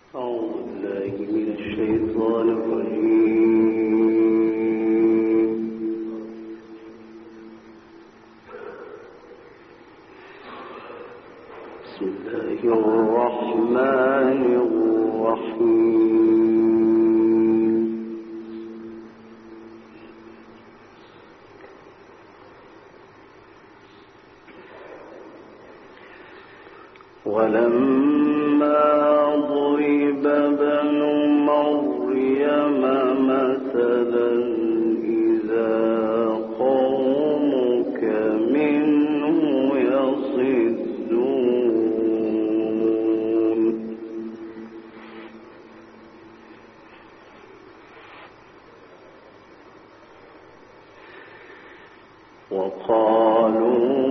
ولما ضرب ابن مريم مثلا إذا قومك منه يصدون وقالوا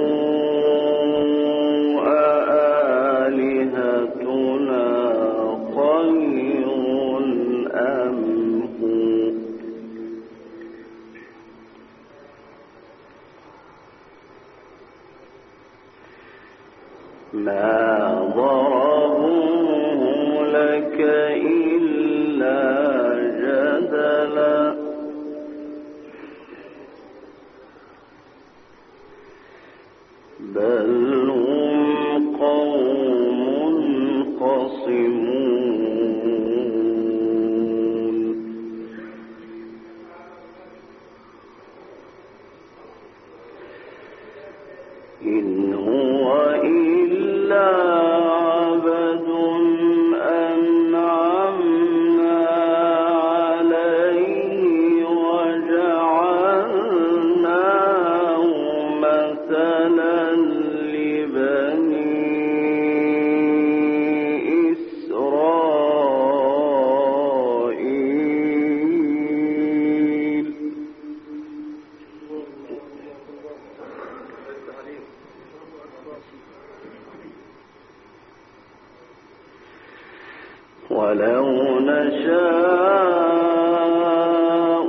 ما ضربوه لك إلا جدلا بل هم قوم خصمون إن هو إلا عبد أنعمنا عليه وجعلناه مثلا لبني إسرائيل ولو نشاء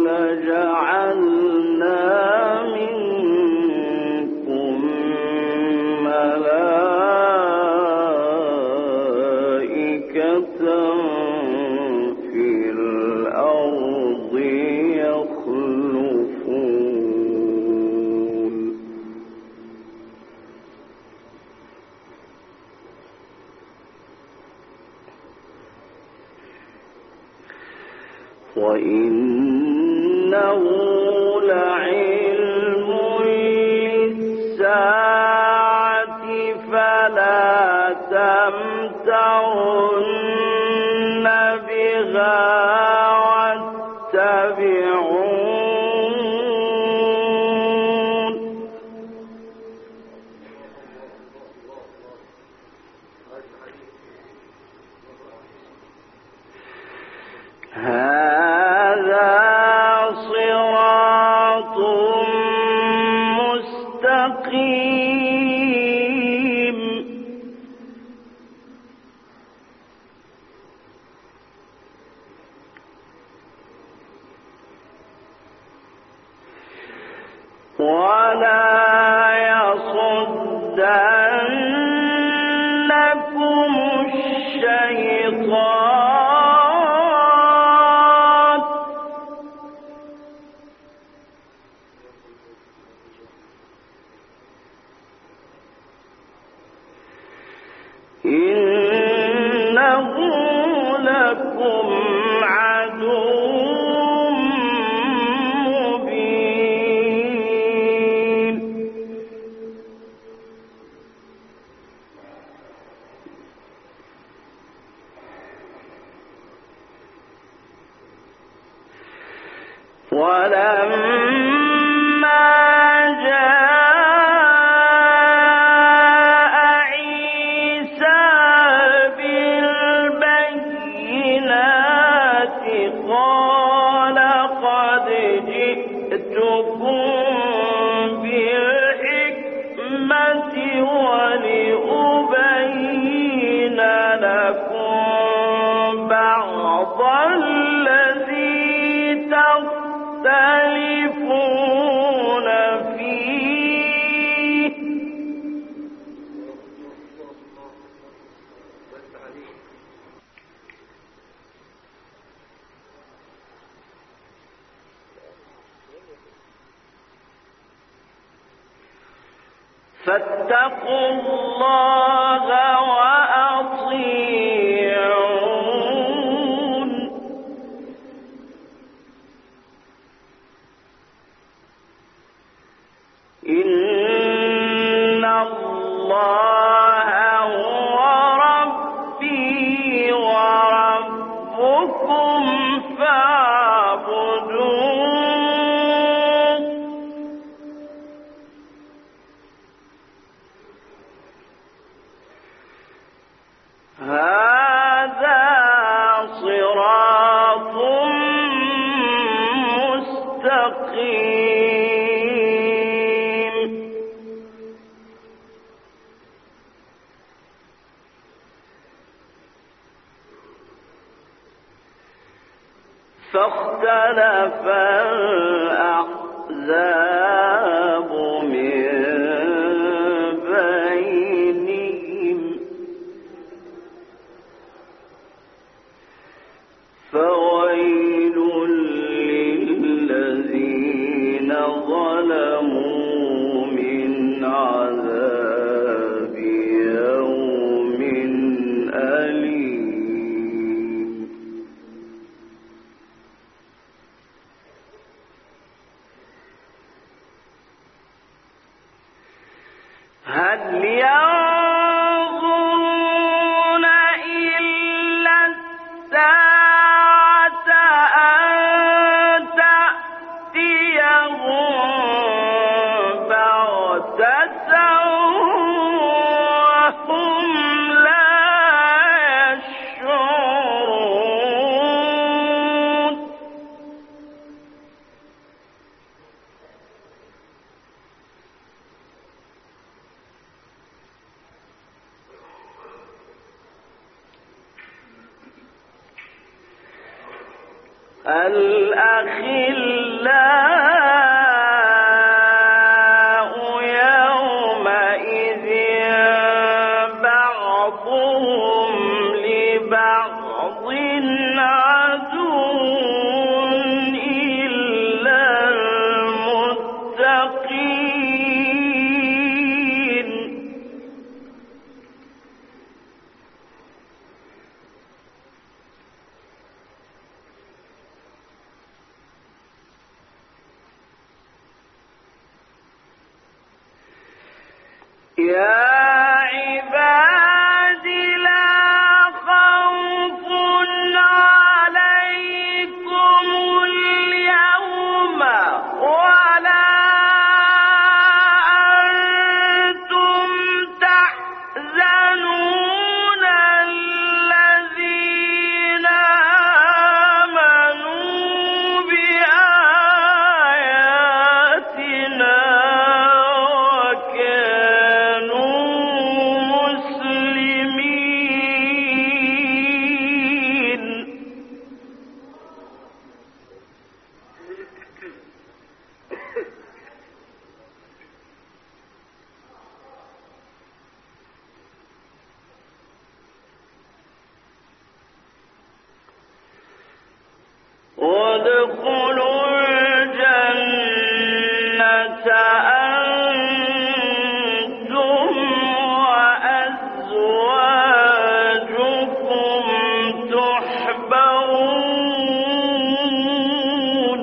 لجعلنا منكم ملائكة في الأرض يخلفون وإنه لعلم للساعة فلا تمترن بها واتبعون هذا صراط مستقيم ولا يصدنكم الشيطان إنه لكم عدو مبين ولما جاء عيسى بالبينات قال قد جئتكم بالحكمة ولأبين لكم بعض الذي تختلف فاتقوا الله وأطيعون إن الله هو ربي وربكم فاعبدوه هذا صراط مستقيم فاختلف الأحزاب من بينهم فويل للذين ظلموا من عذاب يوم أليم هل ينظرون إلا الساعة أن تأتيهم بغتة وهم لا يشعرون الأخلاء يومئذ بعضهم لبعض عدو إلا المتقين يا عباد لا خوف عليكم اليوم ولا أنتم تحزنون الذين آمنوا بآياتنا وادخلوا الجنة أنتم وأزواجكم تحبرون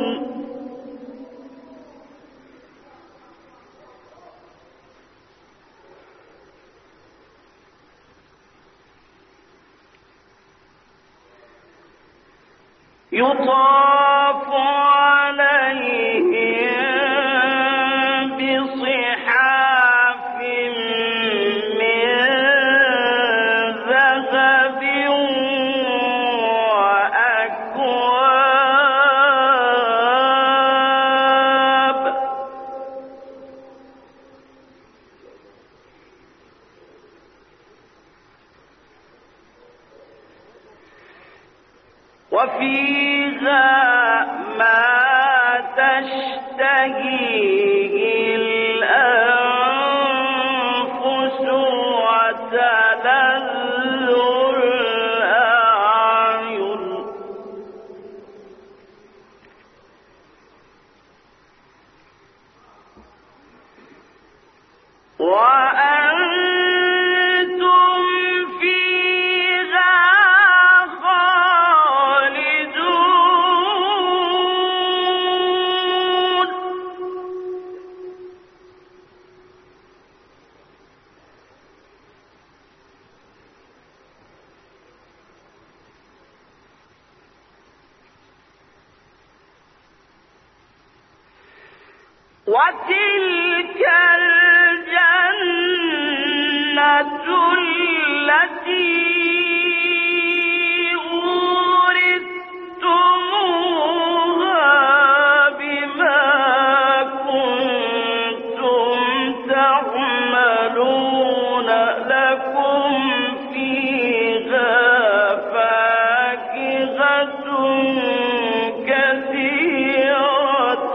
يطاف عليهم بصحاف من ذهب وأكواب وفيها ما تشتهيه الأنفس وتلذ الأعين وعليها وتلك الجنة التي أورثتموها بما كنتم تعملون لكم فيها فاكهة كثيرة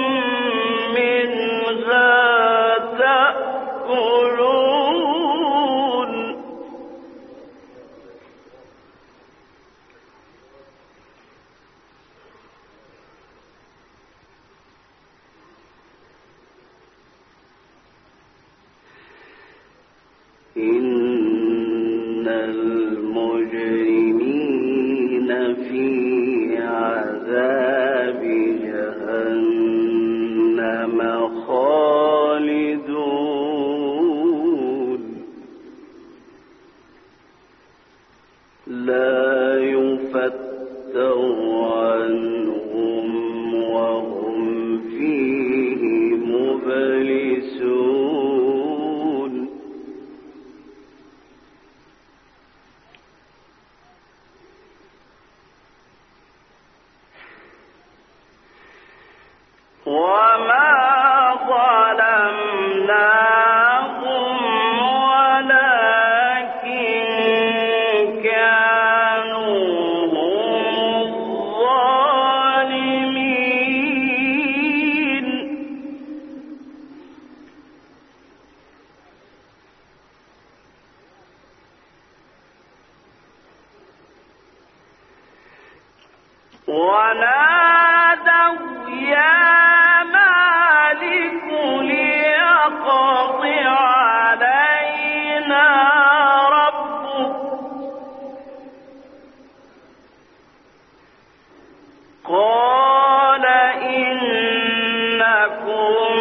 منها تأكلون إن المجرمين في عذاب جهنم خالدون لا يفتر عنهم وهم فيه مبلسون وما ظلمناهم ولكن كانوا هم الظالمين ونادوا يا مالك ليقض علينا ربك قال إنكم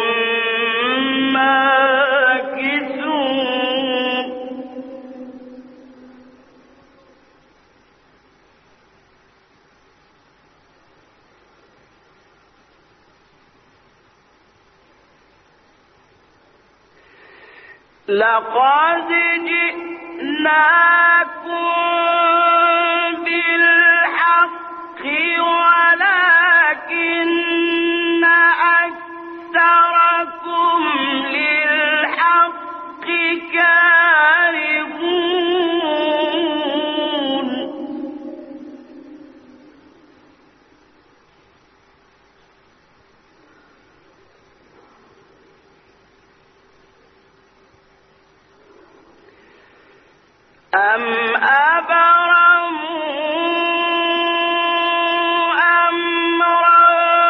ماكثون لقد جئناكم بالحق ولكن أكثركم للحق كارهون أم أبرموا أمرا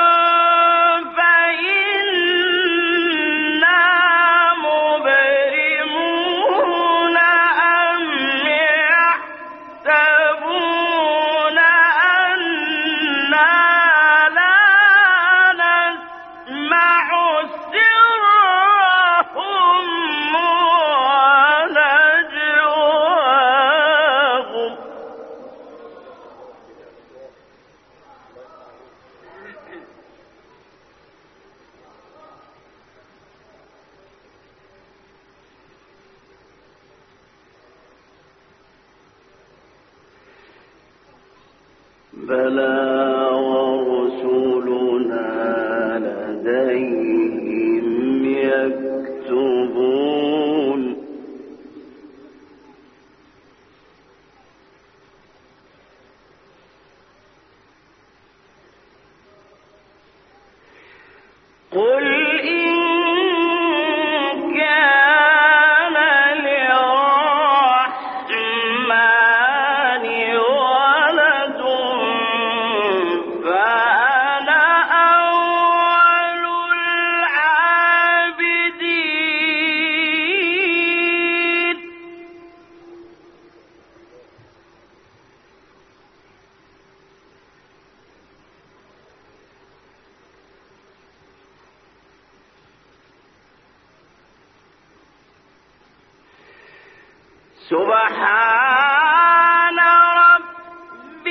فإنا مبرمون أم يحسبون أنا لا نسمع سرهم ونجواهم بلى ورسلنا لديهم يكتبون قل إن كان للرحمن ولد فأنا أول العابدين سبحان رب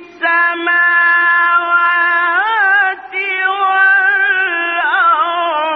السماوات والأرض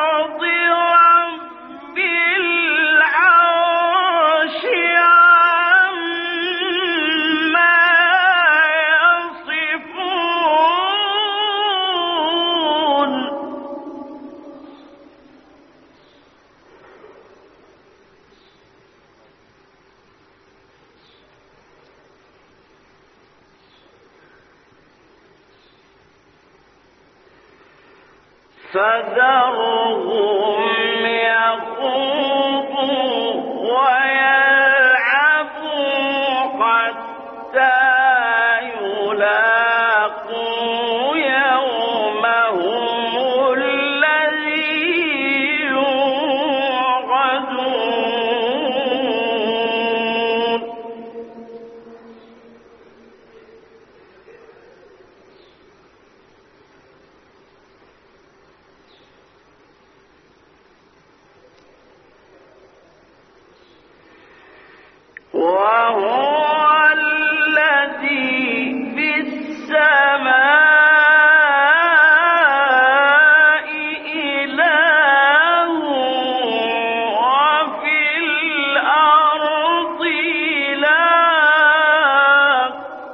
فذرهم يخوضوا ويلعبوا حتى يلاقوا يومهم الذي يوعدون. وهو الذي في السماء إله وفي الأرض إله.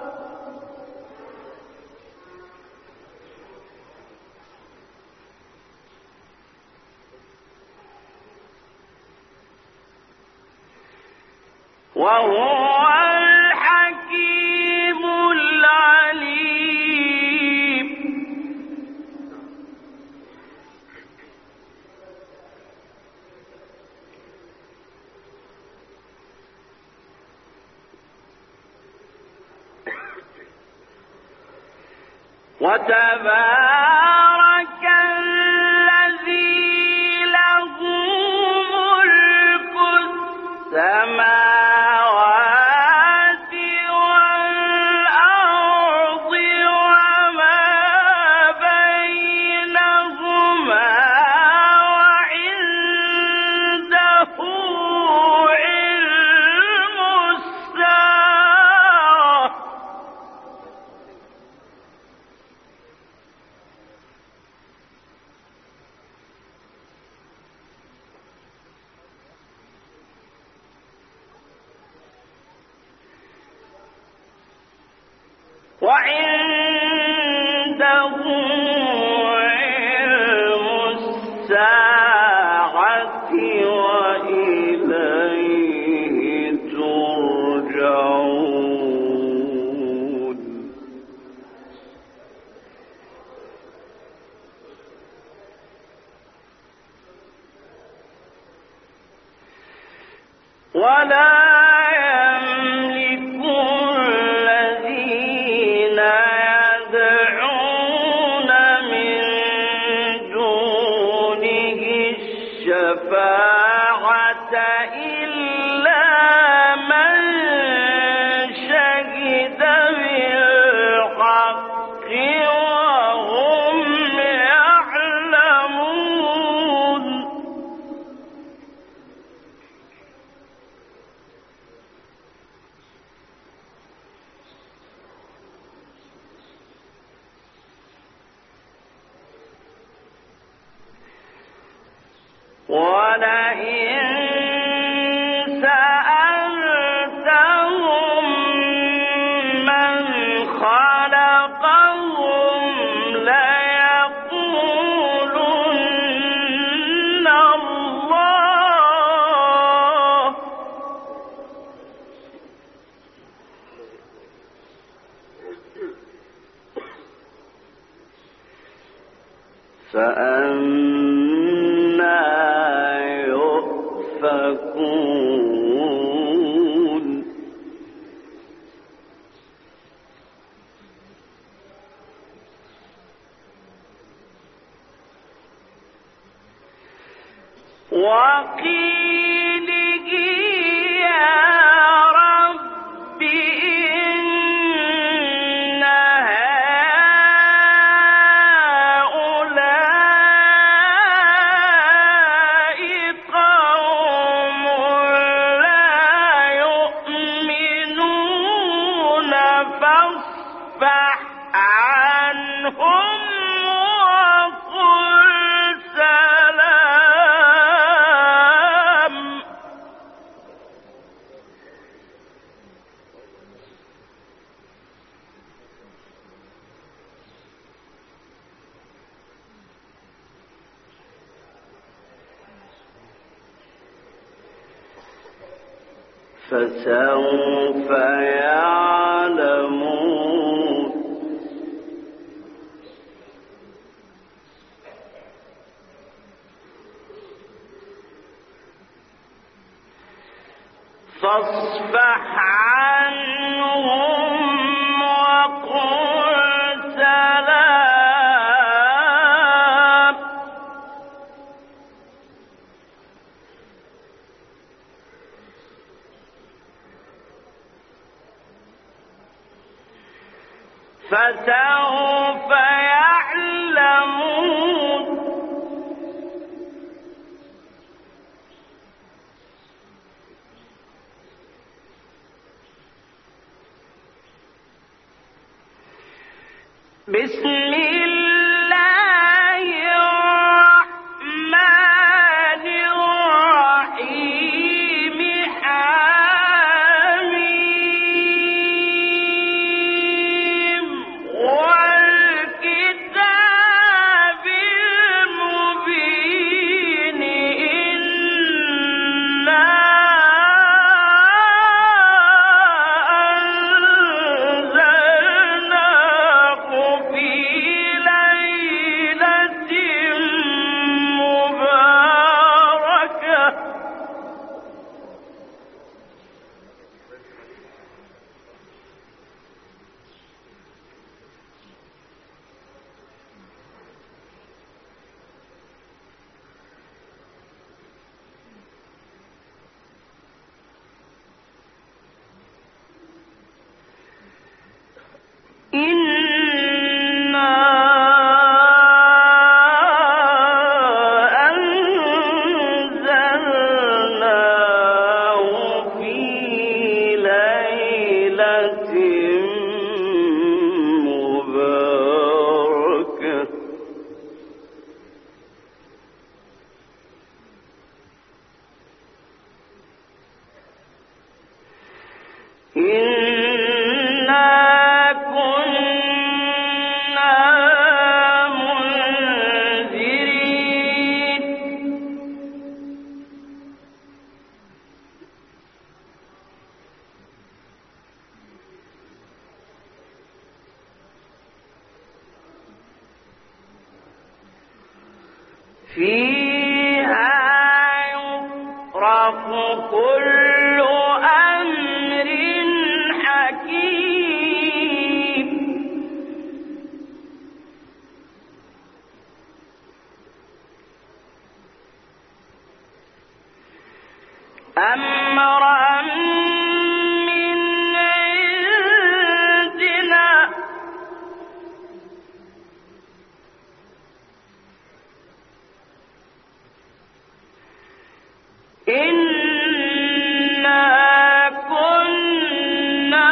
وهو الحكيم العليم. وتبارك الذي له ملك السماوات والأرض وما بينهما وعنده علم الساعة. وعنده علم الساعة وإليه ترجعون. ولا يملك الذين يدعون من دونه الشفاعة إلا من شهد بالحق وهم يعلمون. ولئن سألتهم من خلقهم ليقولن الله. فأنا يؤفكون. وقيله يا رب إن هؤلاء قوم لا يؤمنون فاصفح عنهم وقل سلام. فسوف يعلمون. فسوف يعلمون بسم الله الرحمن الرحيم حميم والكتاب المبين إنا فيها يفرق كل أمر حكيم أمرا من عندنا إنا كنا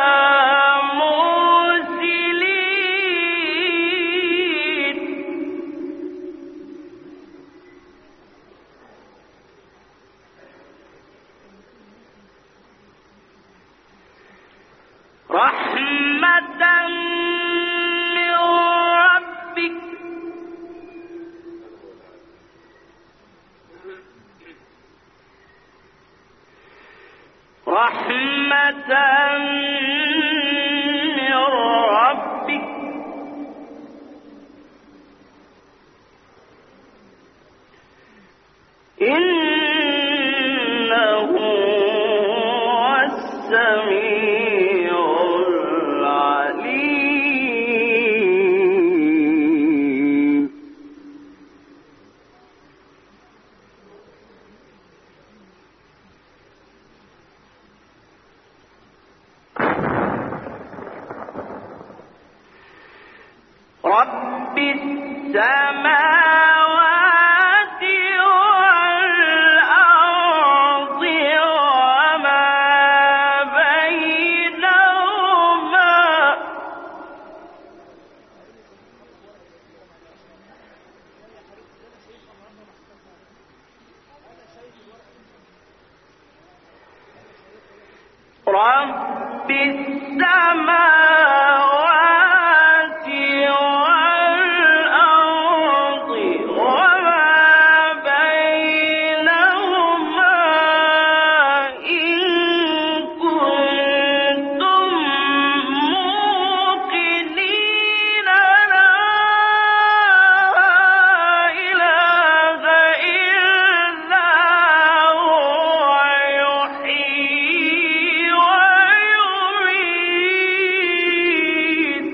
مرسلين رحمة من ربك رحمة من ربك إنه هو السميع العليم رب السماوات والأرض وما بينهما رب السماوات والأرض وما بينهما إن كنتم موقنين لا إله إلا هو يحيي ويميت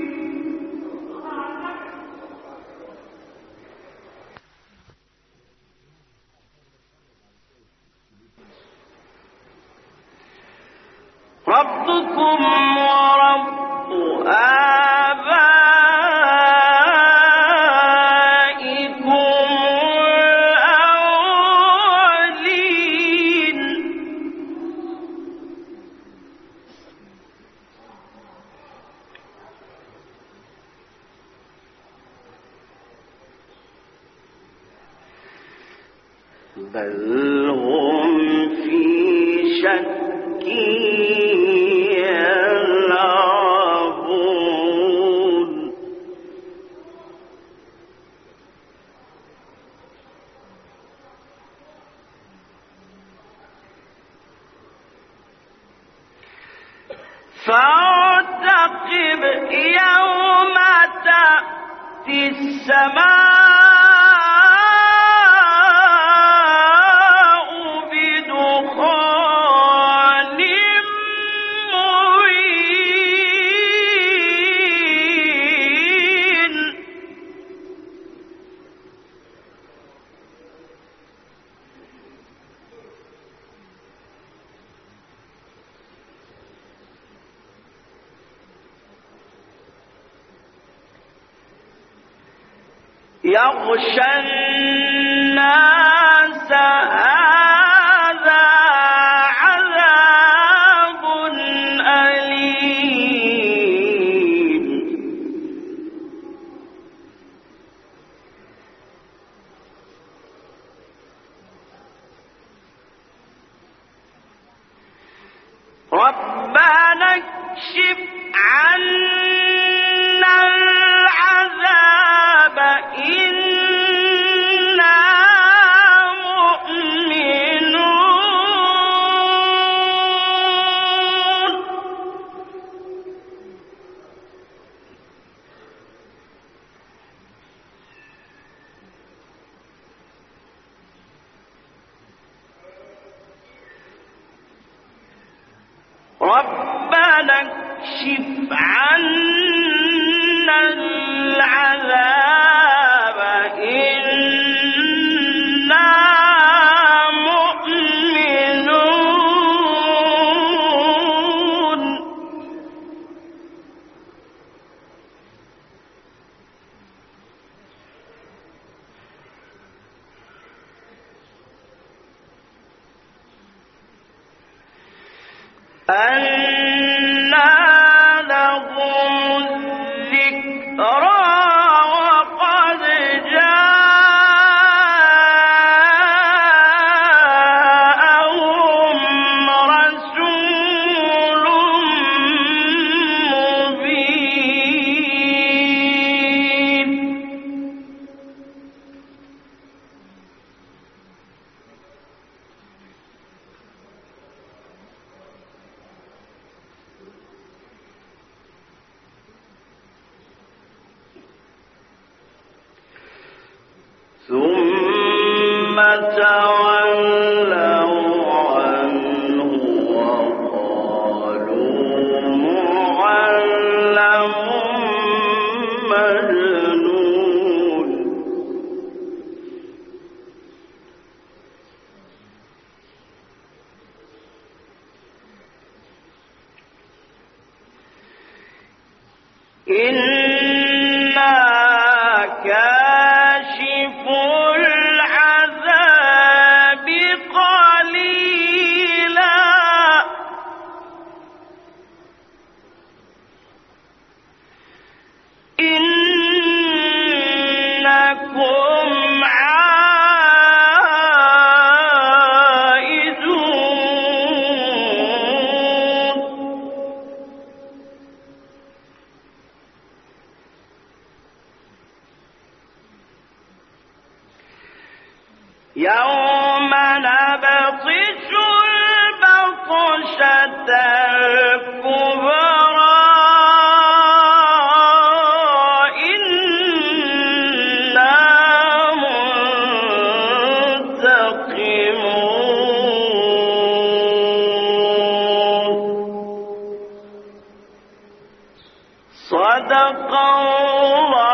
ربكم ورب آبائكم بل هم في شك يلعبون فارتقب يوم تأتي السماء بدخان مبين يغشى الناس هذا عذاب أليم ربنا اكشف عنا العذاب إنا مؤمنون ربنا اكشف عنا العذاب إنا مؤمنون أنى لهم الذكرى وقد جاءهم رسول مبين ثم تولوا عنه وقالوا معلم مجنون إنا كاشف العذاب قليلا إنكم عائدون يوم نبطش البطشة الكبرى إنا منتقمون صدق الله